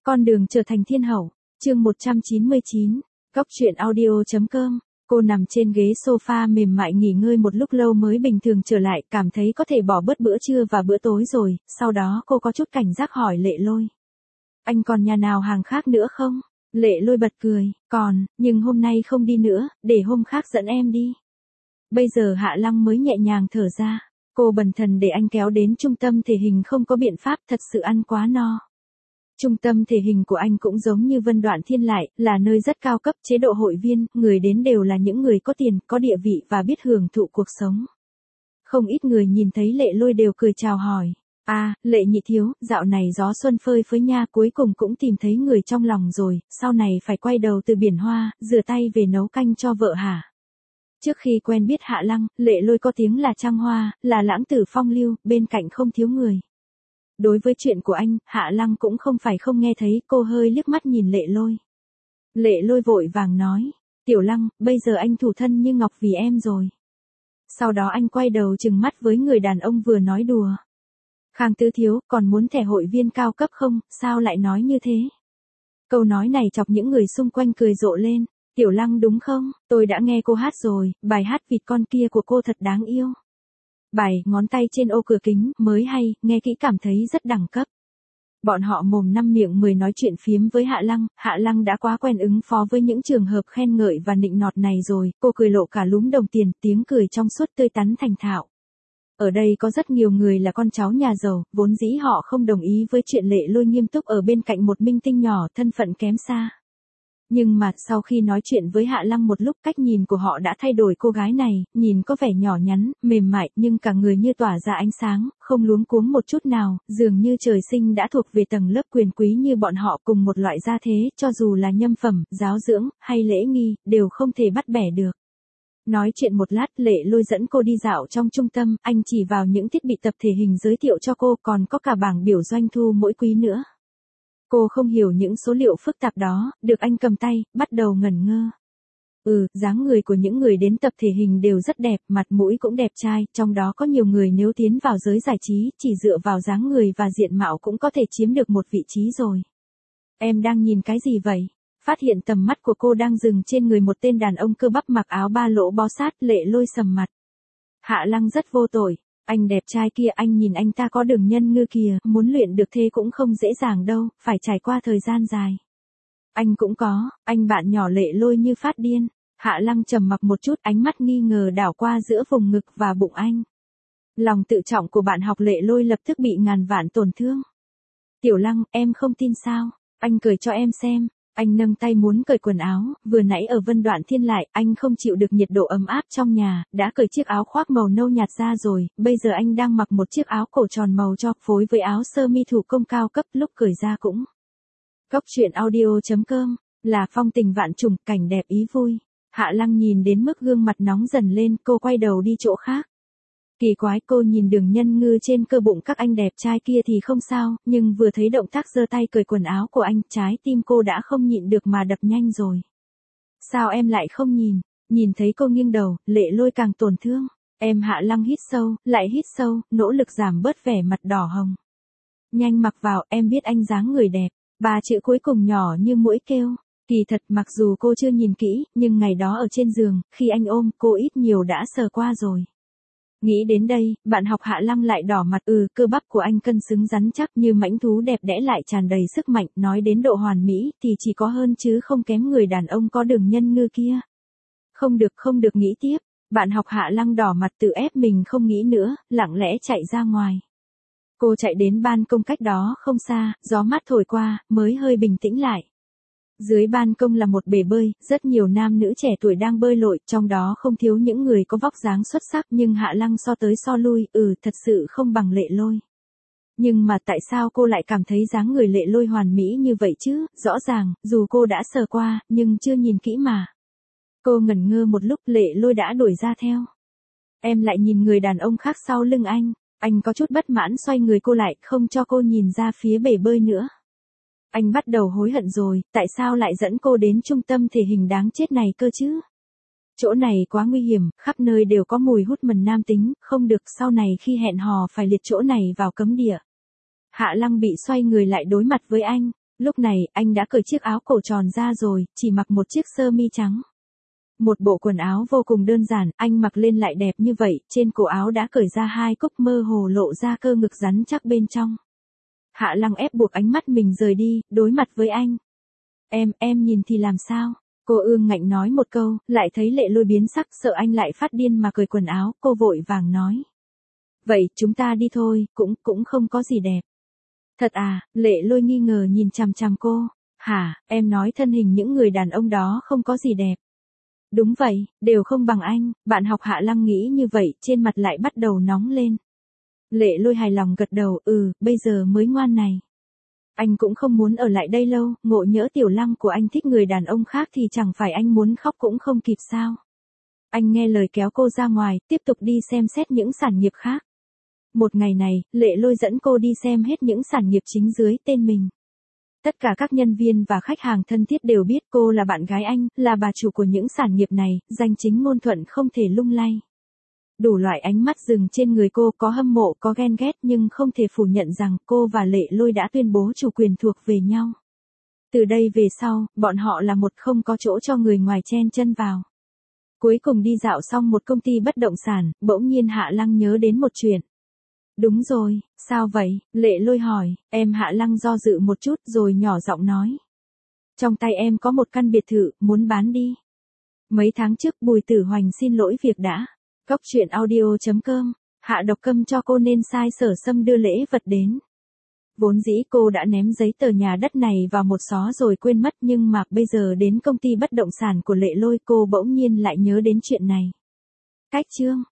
Con đường trở thành thiên hậu, chương 199, Góc truyện audio.com. Cô nằm trên ghế sofa mềm mại nghỉ ngơi một lúc lâu mới bình thường trở lại, cảm thấy có thể bỏ bớt bữa trưa và bữa tối rồi, sau đó cô có chút cảnh giác hỏi Lệ Lôi. Anh còn nhà nào hàng khác nữa không? Lệ Lôi bật cười, còn, nhưng hôm nay không đi nữa, để hôm khác dẫn em đi. Bây giờ Hạ Lăng mới nhẹ nhàng thở ra, cô bần thần để anh kéo đến trung tâm thể hình không có biện pháp, thật sự ăn quá no. Trung tâm thể hình của anh cũng giống như Vân Đoạn Thiên lại, là nơi rất cao cấp, chế độ hội viên, người đến đều là những người có tiền, có địa vị và biết hưởng thụ cuộc sống. Không ít người nhìn thấy Lệ Lôi đều cười chào hỏi. Lệ nhị thiếu, dạo này gió xuân phơi phới nha, cuối cùng cũng tìm thấy người trong lòng rồi, sau này phải quay đầu từ biển hoa, rửa tay về nấu canh cho vợ hả? Trước khi quen biết Hạ Lăng, Lệ Lôi có tiếng là trăng hoa, là lãng tử phong lưu, bên cạnh không thiếu người. Đối với chuyện của anh, Hạ Lăng cũng không phải không nghe thấy, cô hơi liếc mắt nhìn Lệ Lôi. Lệ Lôi vội vàng nói, Tiểu Lăng, bây giờ anh thủ thân như ngọc vì em rồi. Sau đó anh quay đầu trừng mắt với người đàn ông vừa nói đùa. Khang Tứ thiếu, còn muốn thẻ hội viên cao cấp không, sao lại nói như thế? Câu nói này chọc những người xung quanh cười rộ lên. Tiểu Lăng đúng không, tôi đã nghe cô hát rồi, bài hát vịt con kia của cô thật đáng yêu. Bài ngón tay trên ô cửa kính mới hay, nghe kỹ cảm thấy rất đẳng cấp. Bọn họ mồm năm miệng 10 nói chuyện phiếm với Hạ Lăng đã quá quen ứng phó với những trường hợp khen ngợi và nịnh nọt này rồi, cô cười lộ cả lúm đồng tiền, tiếng cười trong suốt tươi tắn thành thạo. Ở đây có rất nhiều người là con cháu nhà giàu, vốn dĩ họ không đồng ý với chuyện Lệ Lôi nghiêm túc ở bên cạnh một minh tinh nhỏ, thân phận kém xa. Nhưng mà, sau khi nói chuyện với Hạ Lăng một lúc, cách nhìn của họ đã thay đổi. Cô gái này, nhìn có vẻ nhỏ nhắn, mềm mại, nhưng cả người như tỏa ra ánh sáng, không luống cuống một chút nào, dường như trời sinh đã thuộc về tầng lớp quyền quý như bọn họ, cùng một loại gia thế, cho dù là nhâm phẩm, giáo dưỡng, hay lễ nghi, đều không thể bắt bẻ được. Nói chuyện một lát, Lệ Lôi dẫn cô đi dạo trong trung tâm, anh chỉ vào những thiết bị tập thể hình giới thiệu cho cô, còn có cả bảng biểu doanh thu mỗi quý nữa. Cô không hiểu những số liệu phức tạp đó, được anh cầm tay, bắt đầu ngẩn ngơ. Dáng người của những người đến tập thể hình đều rất đẹp, mặt mũi cũng đẹp trai, trong đó có nhiều người nếu tiến vào giới giải trí, chỉ dựa vào dáng người và diện mạo cũng có thể chiếm được một vị trí rồi. Em đang nhìn cái gì vậy? Phát hiện tầm mắt của cô đang dừng trên người một tên đàn ông cơ bắp mặc áo ba lỗ bó sát, Lệ Lôi sầm mặt. Hạ Lăng rất vô tội. Anh đẹp trai kia, anh nhìn anh ta có đường nhân ngư kìa, muốn luyện được thế cũng không dễ dàng đâu, phải trải qua thời gian dài. Anh cũng có, anh bạn nhỏ Lệ Lôi như phát điên. Hạ Lăng trầm mặc một chút, ánh mắt nghi ngờ đảo qua giữa vùng ngực và bụng anh. Lòng tự trọng của bạn học Lệ Lôi lập tức bị ngàn vạn tổn thương. Tiểu Lăng, em không tin sao? Anh cởi cho em xem. Anh nâng tay muốn cởi quần áo, vừa nãy ở Vân Đoạn Thiên lại, anh không chịu được nhiệt độ ấm áp trong nhà, đã cởi chiếc áo khoác màu nâu nhạt ra rồi, bây giờ anh đang mặc một chiếc áo cổ tròn màu cho, phối với áo sơ mi thủ công cao cấp, lúc cởi ra cũng. Góc truyện audio.com, là phong tình vạn trùng, cảnh đẹp ý vui. Hạ Lăng nhìn đến mức gương mặt nóng dần lên, cô quay đầu đi chỗ khác. Kỳ quái, cô nhìn đường nhân ngư trên cơ bụng các anh đẹp trai kia thì không sao, nhưng vừa thấy động tác giơ tay cởi quần áo của anh, trái tim cô đã không nhịn được mà đập nhanh rồi. Sao em lại không nhìn? Nhìn thấy cô nghiêng đầu, Lệ Lôi càng tổn thương. Em Hạ Lăng hít sâu, lại hít sâu, nỗ lực giảm bớt vẻ mặt đỏ hồng. Nhanh mặc vào, em biết anh dáng người đẹp. 3 chữ cuối cùng nhỏ như mũi kêu. Kỳ thật, mặc dù cô chưa nhìn kỹ, nhưng ngày đó ở trên giường, khi anh ôm, cô ít nhiều đã sờ qua rồi. Nghĩ đến đây, bạn học Hạ Lăng lại đỏ mặt. Cơ bắp của anh cân xứng rắn chắc như mãnh thú, đẹp đẽ lại tràn đầy sức mạnh, nói đến độ hoàn mỹ thì chỉ có hơn chứ không kém người đàn ông có đường nhân ngư kia. Không được nghĩ tiếp, bạn học Hạ Lăng đỏ mặt tự ép mình không nghĩ nữa, lặng lẽ chạy ra ngoài. Cô chạy đến ban công cách đó không xa, gió mát thổi qua, mới hơi bình tĩnh lại. Dưới ban công là một bể bơi, rất nhiều nam nữ trẻ tuổi đang bơi lội, trong đó không thiếu những người có vóc dáng xuất sắc, nhưng Hạ Lăng so tới so lui, thật sự không bằng Lệ Lôi. Nhưng mà tại sao cô lại cảm thấy dáng người Lệ Lôi hoàn mỹ như vậy chứ? Rõ ràng, dù cô đã sờ qua, nhưng chưa nhìn kỹ mà. Cô ngẩn ngơ một lúc, Lệ Lôi đã đuổi ra theo. Em lại nhìn người đàn ông khác sau lưng anh có chút bất mãn xoay người cô lại, không cho cô nhìn ra phía bể bơi nữa. Anh bắt đầu hối hận rồi, tại sao lại dẫn cô đến trung tâm thể hình đáng chết này cơ chứ? Chỗ này quá nguy hiểm, khắp nơi đều có mùi hút mần nam tính, không được, sau này khi hẹn hò phải liệt chỗ này vào cấm địa. Hạ Lăng bị xoay người lại đối mặt với anh. Lúc này, anh đã cởi chiếc áo cổ tròn ra rồi, chỉ mặc một chiếc sơ mi trắng. Một bộ quần áo vô cùng đơn giản, anh mặc lên lại đẹp như vậy, trên cổ áo đã cởi ra 2 cúc mơ hồ lộ ra cơ ngực rắn chắc bên trong. Hạ Lăng ép buộc ánh mắt mình rời đi, đối mặt với anh. Em nhìn thì làm sao? Cô ương ngạnh nói một câu, lại thấy Lệ Lôi biến sắc, sợ anh lại phát điên mà cởi quần áo, cô vội vàng nói. Vậy, chúng ta đi thôi, cũng không có gì đẹp. Thật à, Lệ Lôi nghi ngờ nhìn chằm chằm cô. Hả, em nói thân hình những người đàn ông đó không có gì đẹp. Đúng vậy, đều không bằng anh, bạn học Hạ Lăng nghĩ như vậy, trên mặt lại bắt đầu nóng lên. Lệ Lôi hài lòng gật đầu, bây giờ mới ngoan này. Anh cũng không muốn ở lại đây lâu, ngộ nhỡ Tiểu Lăng của anh thích người đàn ông khác thì chẳng phải anh muốn khóc cũng không kịp sao. Anh nghe lời kéo cô ra ngoài, tiếp tục đi xem xét những sản nghiệp khác. Một ngày này, Lệ Lôi dẫn cô đi xem hết những sản nghiệp chính dưới tên mình. Tất cả các nhân viên và khách hàng thân thiết đều biết cô là bạn gái anh, là bà chủ của những sản nghiệp này, danh chính ngôn thuận không thể lung lay. Đủ loại ánh mắt dừng trên người cô, có hâm mộ, có ghen ghét, nhưng không thể phủ nhận rằng cô và Lệ Lôi đã tuyên bố chủ quyền thuộc về nhau. Từ đây về sau, bọn họ là một, không có chỗ cho người ngoài chen chân vào. Cuối cùng đi dạo xong một công ty bất động sản, bỗng nhiên Hạ Lăng nhớ đến một chuyện. Đúng rồi, sao vậy? Lệ Lôi hỏi, Hạ Lăng do dự một chút rồi nhỏ giọng nói. Trong tay em có một căn biệt thự, muốn bán đi. Mấy tháng trước Bùi Tử Hoành xin lỗi việc đã. Cóc truyện audio.com, hạ độc câm cho cô nên sai Sở Sâm đưa lễ vật đến. Vốn dĩ cô đã ném giấy tờ nhà đất này vào một xó rồi quên mất, nhưng mà bây giờ đến công ty bất động sản của Lệ Lôi cô bỗng nhiên lại nhớ đến chuyện này. Cách chương